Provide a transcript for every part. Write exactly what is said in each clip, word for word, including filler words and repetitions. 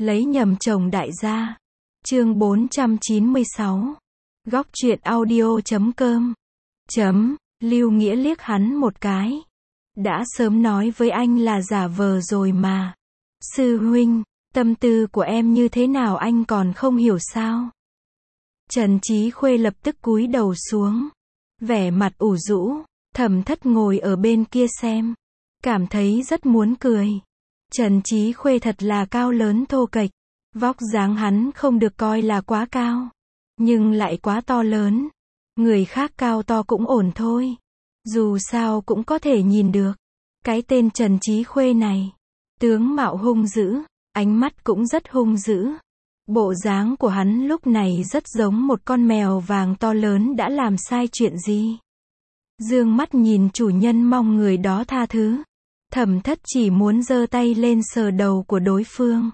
Lấy nhầm chồng đại gia. Chương bốn trăm chín mươi sáu. Góc truyện audio chấm com. Chấm, Lưu Nghĩa liếc hắn một cái. Đã sớm nói với anh là giả vờ rồi mà. Sư huynh, tâm tư của em như thế nào anh còn không hiểu sao? Trần Chí Khuê lập tức cúi đầu xuống. Vẻ mặt ủ rũ, Thẩm Thất ngồi ở bên kia xem. Cảm thấy rất muốn cười. Trần Chí Khuê thật là cao lớn thô kệch. Vóc dáng hắn không được coi là quá cao. Nhưng lại quá to lớn. Người khác cao to cũng ổn thôi. Dù sao cũng có thể nhìn được. Cái tên Trần Chí Khuê này. Tướng mạo hung dữ. Ánh mắt cũng rất hung dữ. Bộ dáng của hắn lúc này rất giống một con mèo vàng to lớn đã làm sai chuyện gì. Dương mắt nhìn chủ nhân mong người đó tha thứ. Thẩm Thất chỉ muốn giơ tay lên sờ đầu của đối phương.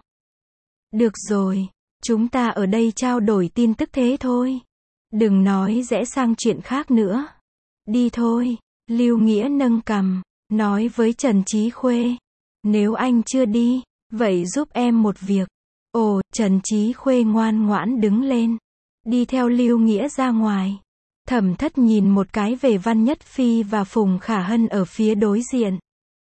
Được rồi, chúng ta ở đây trao đổi tin tức thế thôi. Đừng nói rẽ sang chuyện khác nữa. Đi thôi, Lưu Nghĩa nâng cằm, nói với Trần Chí Khuê. Nếu anh chưa đi, vậy giúp em một việc. Ồ, Trần Chí Khuê ngoan ngoãn đứng lên. Đi theo Lưu Nghĩa ra ngoài. Thẩm Thất nhìn một cái về Văn Nhất Phi và Phùng Khả Hân ở phía đối diện.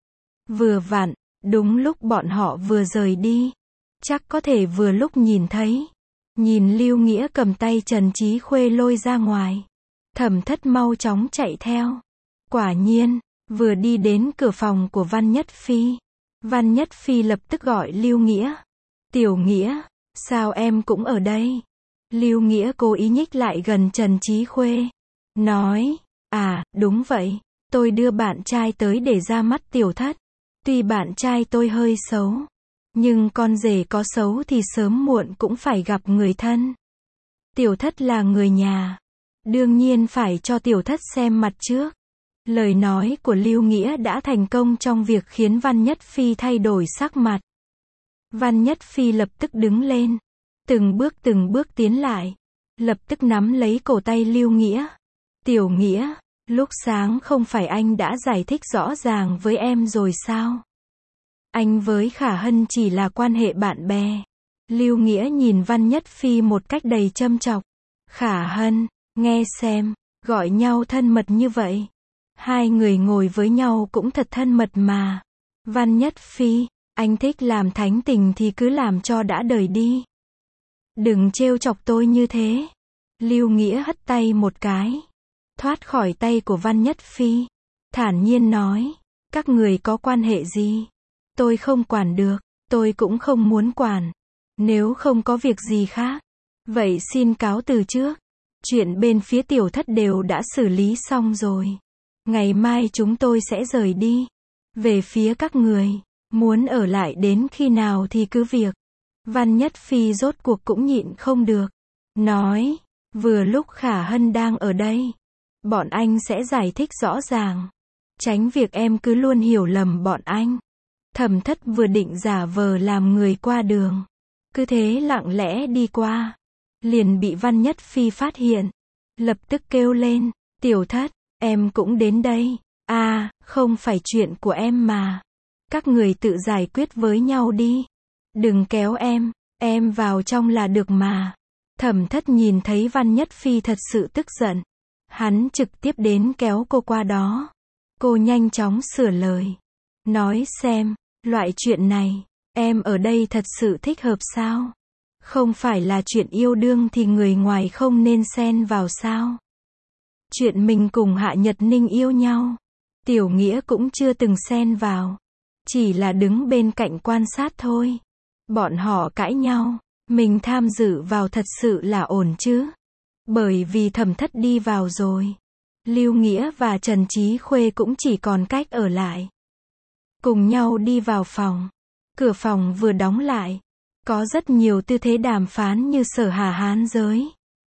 Vừa vặn, đúng lúc bọn họ vừa rời đi. Chắc có thể vừa lúc nhìn thấy. Nhìn Lưu Nghĩa cầm tay Trần Chí Khuê lôi ra ngoài. Thẩm Thất mau chóng chạy theo. Quả nhiên, vừa đi đến cửa phòng của Văn Nhất Phi. Văn Nhất Phi lập tức gọi Lưu Nghĩa. Tiểu Nghĩa, sao em cũng ở đây? Lưu Nghĩa cố ý nhích lại gần Trần Chí Khuê. Nói, à, đúng vậy. Tôi đưa bạn trai tới để ra mắt Tiểu Thất. Tuy bạn trai tôi hơi xấu. Nhưng con rể có xấu thì sớm muộn cũng phải gặp người thân. Tiểu Thất là người nhà. Đương nhiên phải cho Tiểu Thất xem mặt trước. Lời nói của Lưu Nghĩa đã thành công trong việc khiến Văn Nhất Phi thay đổi sắc mặt. Văn Nhất Phi lập tức đứng lên. Từng bước từng bước tiến lại. Lập tức nắm lấy cổ tay Lưu Nghĩa. Tiểu Nghĩa, lúc sáng không phải anh đã giải thích rõ ràng với em rồi sao? Anh với Khả Hân chỉ là quan hệ bạn bè. Lưu Nghĩa nhìn Văn Nhất Phi một cách đầy châm chọc. Khả Hân, nghe xem, gọi nhau thân mật như vậy. Hai người ngồi với nhau cũng thật thân mật mà. Văn Nhất Phi, anh thích làm thánh tình thì cứ làm cho đã đời đi. Đừng trêu chọc tôi như thế. Lưu Nghĩa hất tay một cái. Thoát khỏi tay của Văn Nhất Phi. Thản nhiên nói, các người có quan hệ gì? Tôi không quản được, tôi cũng không muốn quản. Nếu không có việc gì khác, vậy xin cáo từ trước. Chuyện bên phía Tiểu Thất đều đã xử lý xong rồi. Ngày mai chúng tôi sẽ rời đi. Về phía các người, muốn ở lại đến khi nào thì cứ việc. Văn Nhất Phi rốt cuộc cũng nhịn không được. Nói, vừa lúc Khả Hân đang ở đây. Bọn anh sẽ giải thích rõ ràng. Tránh việc em cứ luôn hiểu lầm bọn anh. Thẩm Thất vừa định giả vờ làm người qua đường. Cứ thế lặng lẽ đi qua. Liền bị Văn Nhất Phi phát hiện. Lập tức kêu lên, Tiểu Thất, em cũng đến đây. À, không phải chuyện của em mà. Các người tự giải quyết với nhau đi. Đừng kéo em, em vào trong là được mà. Thẩm Thất nhìn thấy Văn Nhất Phi thật sự tức giận. Hắn trực tiếp đến kéo cô qua đó. Cô nhanh chóng sửa lời. Nói xem, loại chuyện này, em ở đây thật sự thích hợp sao? Không phải là chuyện yêu đương thì người ngoài không nên xen vào sao? Chuyện mình cùng Hạ Nhật Ninh yêu nhau, Tiểu Nghĩa cũng chưa từng xen vào. Chỉ là đứng bên cạnh quan sát thôi. Bọn họ cãi nhau, mình tham dự vào thật sự là ổn chứ? Bởi vì Thẩm Thất đi vào rồi. Lưu Nghĩa và Trần Chí Khuê cũng chỉ còn cách ở lại. Cùng nhau đi vào phòng. Cửa phòng vừa đóng lại. Có rất nhiều tư thế đàm phán như sở hà hán giới.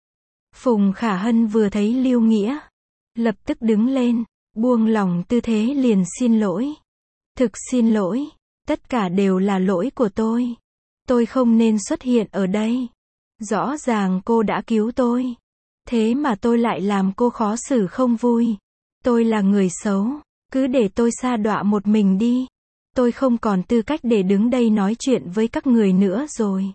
Phùng Khả Hân vừa thấy Lưu Nghĩa. Lập tức đứng lên, buông lỏng tư thế liền xin lỗi. Thực xin lỗi, tất cả đều là lỗi của tôi. Tôi không nên xuất hiện ở đây. Rõ ràng cô đã cứu tôi. Thế mà tôi lại làm cô khó xử không vui. Tôi là người xấu, cứ để tôi sa đọa một mình đi. tôi không còn tư cách để đứng đây nói chuyện với các người nữa rồi.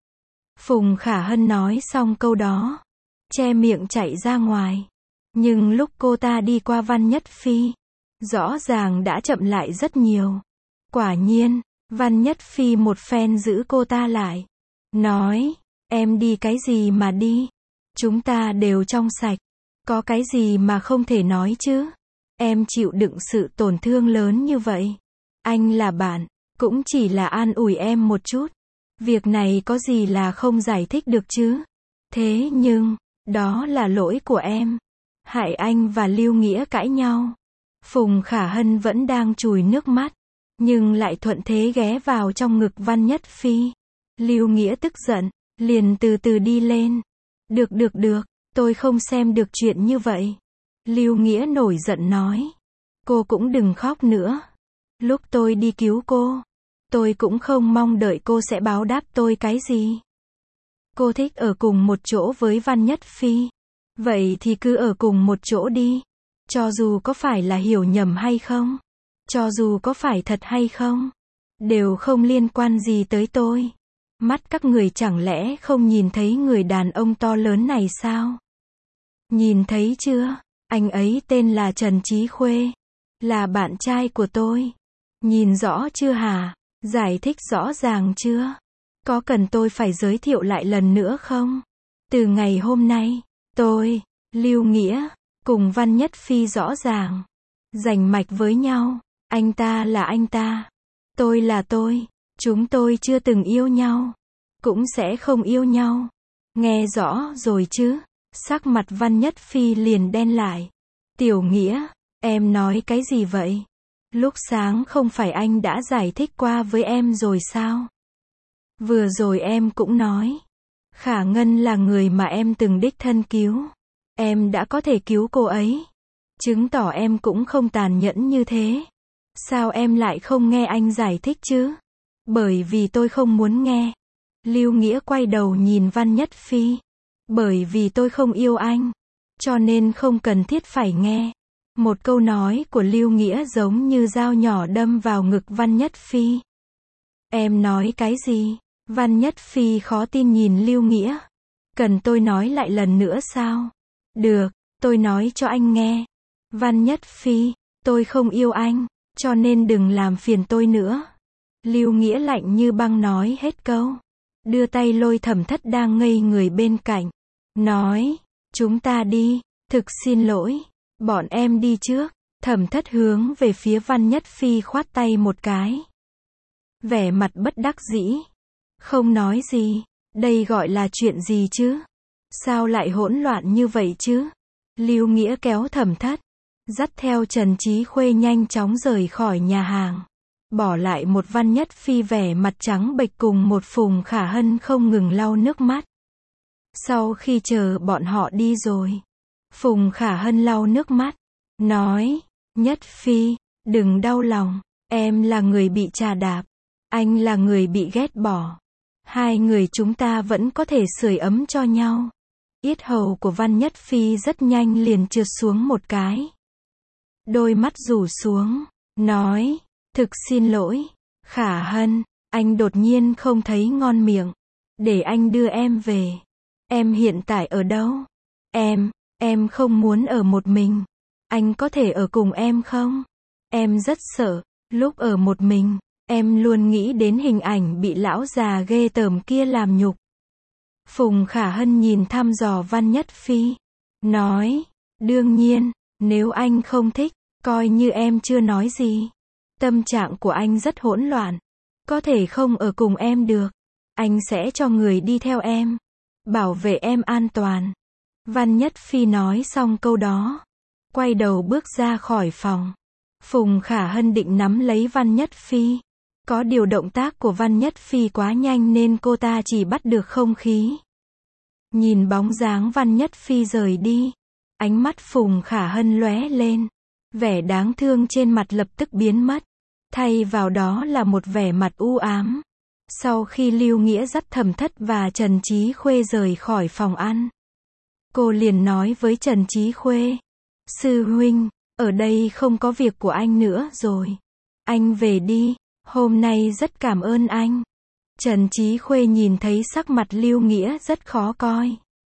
Phùng Khả Hân nói xong câu đó, che miệng chạy ra ngoài. Nhưng lúc cô ta đi qua Văn Nhất Phi, rõ ràng đã chậm lại rất nhiều. Quả nhiên, Văn Nhất Phi một phen giữ cô ta lại. Nói, em đi cái gì mà đi? Chúng ta đều trong sạch. Có cái gì mà không thể nói chứ? Em chịu đựng sự tổn thương lớn như vậy. Anh là bạn, cũng chỉ là an ủi em một chút. Việc này có gì là không giải thích được chứ? Thế nhưng, đó là lỗi của em. Hại anh và Lưu Nghĩa cãi nhau. Phùng Khả Hân vẫn đang trùi nước mắt, nhưng lại thuận thế ghé vào trong ngực Văn Nhất Phi. Lưu Nghĩa tức giận, liền từ từ đi lên. Được được được, tôi không xem được chuyện như vậy. Lưu Nghĩa nổi giận nói. Cô cũng đừng khóc nữa. Lúc tôi đi cứu cô, tôi cũng không mong đợi cô sẽ báo đáp tôi cái gì. Cô thích ở cùng một chỗ với Văn Nhất Phi. Vậy thì cứ ở cùng một chỗ đi. Cho dù có phải là hiểu nhầm hay không, cho dù có phải thật hay không, đều không liên quan gì tới tôi. Mắt các người chẳng lẽ không nhìn thấy người đàn ông to lớn này sao? Nhìn thấy chưa? Anh ấy tên là Trần Chí Khuê, là bạn trai của tôi. Nhìn rõ chưa hả? Giải thích rõ ràng chưa? Có cần tôi phải giới thiệu lại lần nữa không? Từ ngày hôm nay, tôi, Lưu Nghĩa, cùng Văn Nhất Phi rõ ràng, rành mạch với nhau. Anh ta là anh ta, tôi là tôi. Chúng tôi chưa từng yêu nhau, cũng sẽ không yêu nhau. Nghe rõ rồi chứ? Sắc mặt Văn Nhất Phi liền đen lại. Tiểu Nghĩa, em nói cái gì vậy? Lúc sáng không phải anh đã giải thích qua với em rồi sao? Vừa rồi em cũng nói, Khả Ngân là người mà em từng đích thân cứu. Em đã có thể cứu cô ấy, chứng tỏ em cũng không tàn nhẫn như thế. Sao em lại không nghe anh giải thích chứ? Bởi vì tôi không muốn nghe. Lưu Nghĩa quay đầu nhìn Văn Nhất Phi. Bởi vì tôi không yêu anh, cho nên không cần thiết phải nghe. Một câu nói của Lưu Nghĩa giống như dao nhỏ đâm vào ngực Văn Nhất Phi. Em nói cái gì? Văn Nhất Phi khó tin nhìn Lưu Nghĩa. Cần tôi nói lại lần nữa sao? Được, tôi nói cho anh nghe. Văn Nhất Phi, tôi không yêu anh, cho nên đừng làm phiền tôi nữa. Lưu Nghĩa lạnh như băng nói hết câu. Đưa tay lôi Thẩm Thất đang ngây người bên cạnh. Nói, chúng ta đi, thực xin lỗi, bọn em đi trước. Thẩm Thất hướng về phía Văn Nhất Phi khoát tay một cái. Vẻ mặt bất đắc dĩ. Không nói gì, đây gọi là chuyện gì chứ? Sao lại hỗn loạn như vậy chứ? Lưu Nghĩa kéo Thẩm Thất, dắt theo Trần Chí Khuê nhanh chóng rời khỏi nhà hàng. Bỏ lại một Văn Nhất Phi vẻ mặt trắng bệch cùng một Phùng Khả Hân không ngừng lau nước mắt. Sau khi chờ bọn họ đi rồi, Phùng Khả Hân lau nước mắt, nói, Nhất Phi, đừng đau lòng, em là người bị trà đạp, anh là người bị ghét bỏ. Hai người chúng ta vẫn có thể sưởi ấm cho nhau. Yết hầu của Văn Nhất Phi rất nhanh liền trượt xuống một cái. Đôi mắt rủ xuống, nói, thực xin lỗi, Khả Hân, anh đột nhiên không thấy ngon miệng. Để anh đưa em về. Em hiện tại ở đâu? Em, em không muốn ở một mình. Anh có thể ở cùng em không? Em rất sợ, lúc ở một mình, em luôn nghĩ đến hình ảnh bị lão già ghê tởm kia làm nhục. Phùng Khả Hân nhìn thăm dò Văn Nhất Phi, nói, đương nhiên, nếu anh không thích, coi như em chưa nói gì. Tâm trạng của anh rất hỗn loạn, có thể không ở cùng em được. Anh sẽ cho người đi theo em, bảo vệ em an toàn. Văn Nhất Phi nói xong câu đó, quay đầu bước ra khỏi phòng. Phùng Khả Hân định nắm lấy Văn Nhất Phi. Có điều động tác của Văn Nhất Phi quá nhanh nên cô ta chỉ bắt được không khí. Nhìn bóng dáng Văn Nhất Phi rời đi, ánh mắt Phùng Khả Hân lóe lên. Vẻ đáng thương trên mặt lập tức biến mất. Thay vào đó là một vẻ mặt u ám. Sau khi Lưu Nghĩa dắt Thẩm Thất và Trần Chí Khuê rời khỏi phòng ăn, cô liền nói với Trần Chí Khuê, sư huynh, ở đây không có việc của anh nữa rồi. Anh về đi, Hôm nay rất cảm ơn anh. Trần Chí Khuê nhìn thấy sắc mặt Lưu Nghĩa rất khó coi.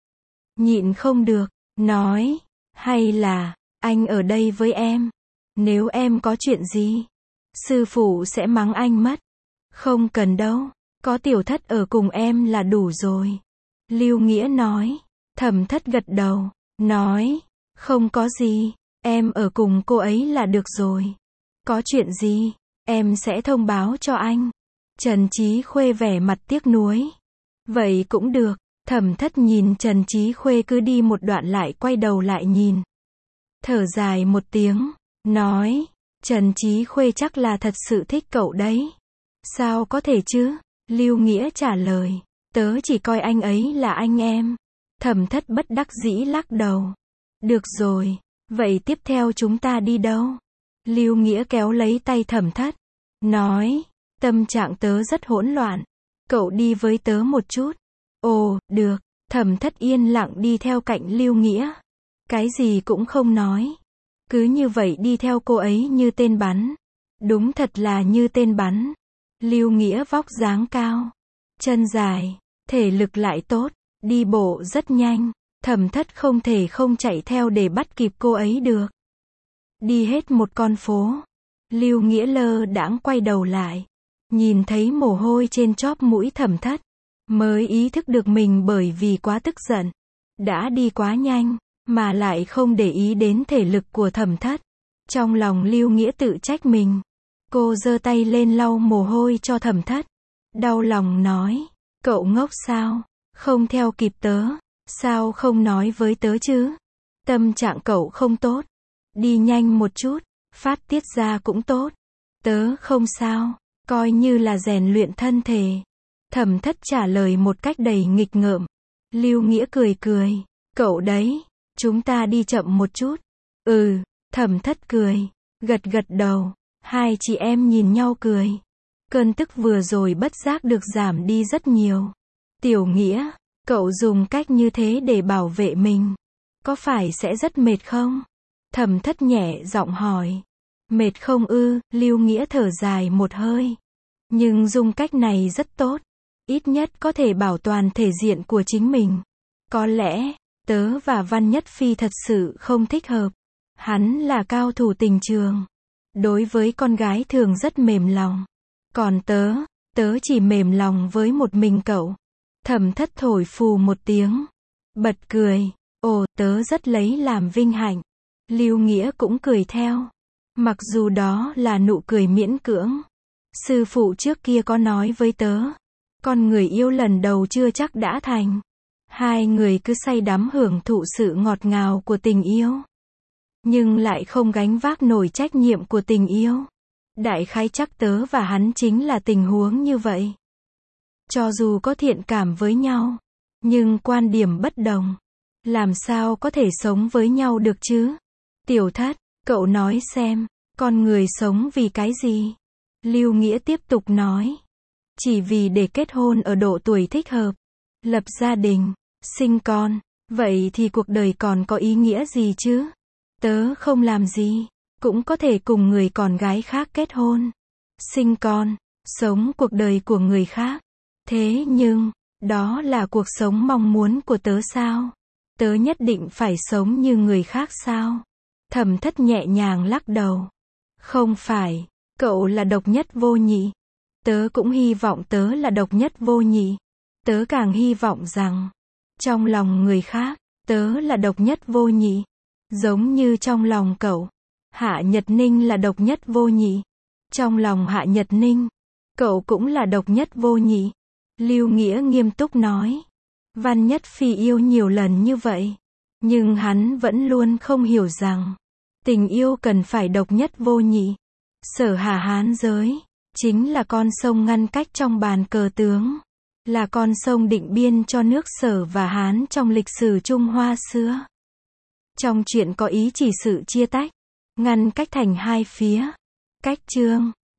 Nhịn không được, nói, hay là, anh ở đây với em. Nếu em có chuyện gì, sư phụ sẽ mắng anh mất. Không cần đâu, có tiểu thất ở cùng em là đủ rồi. Lưu Nghĩa nói. Thẩm Thất gật đầu, nói, không có gì, em ở cùng cô ấy là được rồi. Có chuyện gì, em sẽ thông báo cho anh. Trần Chí Khuê vẻ mặt tiếc nuối. Vậy cũng được. Thẩm Thất nhìn Trần Chí Khuê cứ đi một đoạn lại quay đầu lại nhìn. Thở dài một tiếng, nói, Trần Chí Khuê chắc là thật sự thích cậu đấy. Sao có thể chứ? Lưu Nghĩa trả lời, tớ chỉ coi anh ấy là anh em. Thẩm Thất bất đắc dĩ lắc đầu. Được rồi, vậy tiếp theo chúng ta đi đâu? Lưu Nghĩa kéo lấy tay Thẩm Thất, nói, tâm trạng tớ rất hỗn loạn. Cậu đi với tớ một chút. Ồ, được. Thẩm Thất yên lặng đi theo cạnh Lưu Nghĩa. Cái gì cũng không nói. Cứ như vậy đi theo cô ấy như tên bắn. Đúng thật là như tên bắn. Lưu Nghĩa vóc dáng cao, chân dài, thể lực lại tốt, đi bộ rất nhanh. Thẩm Thất không thể không chạy theo để bắt kịp cô ấy được. Đi hết một con phố, Lưu Nghĩa lơ đãng quay đầu lại, nhìn thấy mồ hôi trên chóp mũi Thẩm Thất, mới ý thức được mình bởi vì quá tức giận, đã đi quá nhanh, mà lại không để ý đến thể lực của Thẩm Thất. Trong lòng Lưu Nghĩa tự trách mình. Cô giơ tay lên lau mồ hôi cho Thẩm Thất. Đau lòng nói, cậu ngốc sao, không theo kịp tớ, sao không nói với tớ chứ? Tâm trạng cậu không tốt, đi nhanh một chút, phát tiết ra cũng tốt. Tớ không sao, coi như là rèn luyện thân thể. Thẩm Thất trả lời một cách đầy nghịch ngợm. Lưu Nghĩa cười cười, cậu đấy, chúng ta đi chậm một chút. Ừ, Thẩm Thất cười, gật gật đầu. Hai chị em nhìn nhau cười. Cơn tức vừa rồi bất giác được giảm đi rất nhiều. Tiểu Nghĩa, cậu dùng cách như thế để bảo vệ mình, có phải sẽ rất mệt không? Thẩm Thất nhẹ giọng hỏi. Mệt không ư? Lưu Nghĩa thở dài một hơi. Nhưng dùng cách này rất tốt. Ít nhất có thể bảo toàn thể diện của chính mình. Có lẽ, tớ và Văn Nhất Phi thật sự không thích hợp. Hắn là cao thủ tình trường. Đối với con gái thường rất mềm lòng. Còn tớ, tớ chỉ mềm lòng với một mình cậu. Thẩm Thất thổi phù một tiếng. Bật cười. Ồ, tớ rất lấy làm vinh hạnh. Lưu Nghĩa cũng cười theo. Mặc dù đó là nụ cười miễn cưỡng. Sư phụ trước kia có nói với tớ. Con người yêu lần đầu chưa chắc đã thành. Hai người cứ say đắm hưởng thụ sự ngọt ngào của tình yêu. Nhưng lại không gánh vác nổi trách nhiệm của tình yêu. Đại khái chắc tớ và hắn chính là tình huống như vậy. Cho dù có thiện cảm với nhau, nhưng quan điểm bất đồng. Làm sao có thể sống với nhau được chứ? Tiểu Thất, cậu nói xem, con người sống vì cái gì? Lưu Nghĩa tiếp tục nói. Chỉ vì để kết hôn ở độ tuổi thích hợp, lập gia đình, sinh con. Vậy thì cuộc đời còn có ý nghĩa gì chứ? Tớ không làm gì, cũng có thể cùng người con gái khác kết hôn, sinh con, sống cuộc đời của người khác. Thế nhưng, đó là cuộc sống mong muốn của tớ sao? Tớ nhất định phải sống như người khác sao? Thẩm Thất nhẹ nhàng lắc đầu. Không phải, cậu là độc nhất vô nhị. Tớ cũng hy vọng tớ là độc nhất vô nhị. Tớ càng hy vọng rằng, trong lòng người khác, tớ là độc nhất vô nhị. Giống như trong lòng cậu, Hạ Nhật Ninh là độc nhất vô nhị. Trong lòng Hạ Nhật Ninh, cậu cũng là độc nhất vô nhị. Lưu Nghĩa nghiêm túc nói. Văn Nhất Phi yêu nhiều lần như vậy, nhưng hắn vẫn luôn không hiểu rằng, tình yêu cần phải độc nhất vô nhị. Sở Hà Hán giới, chính là con sông ngăn cách trong bàn cờ tướng. Là con sông định biên cho nước Sở và Hán trong lịch sử Trung Hoa xưa. Trong chuyện có ý chỉ sự chia tách, ngăn cách thành hai phía. Cách chương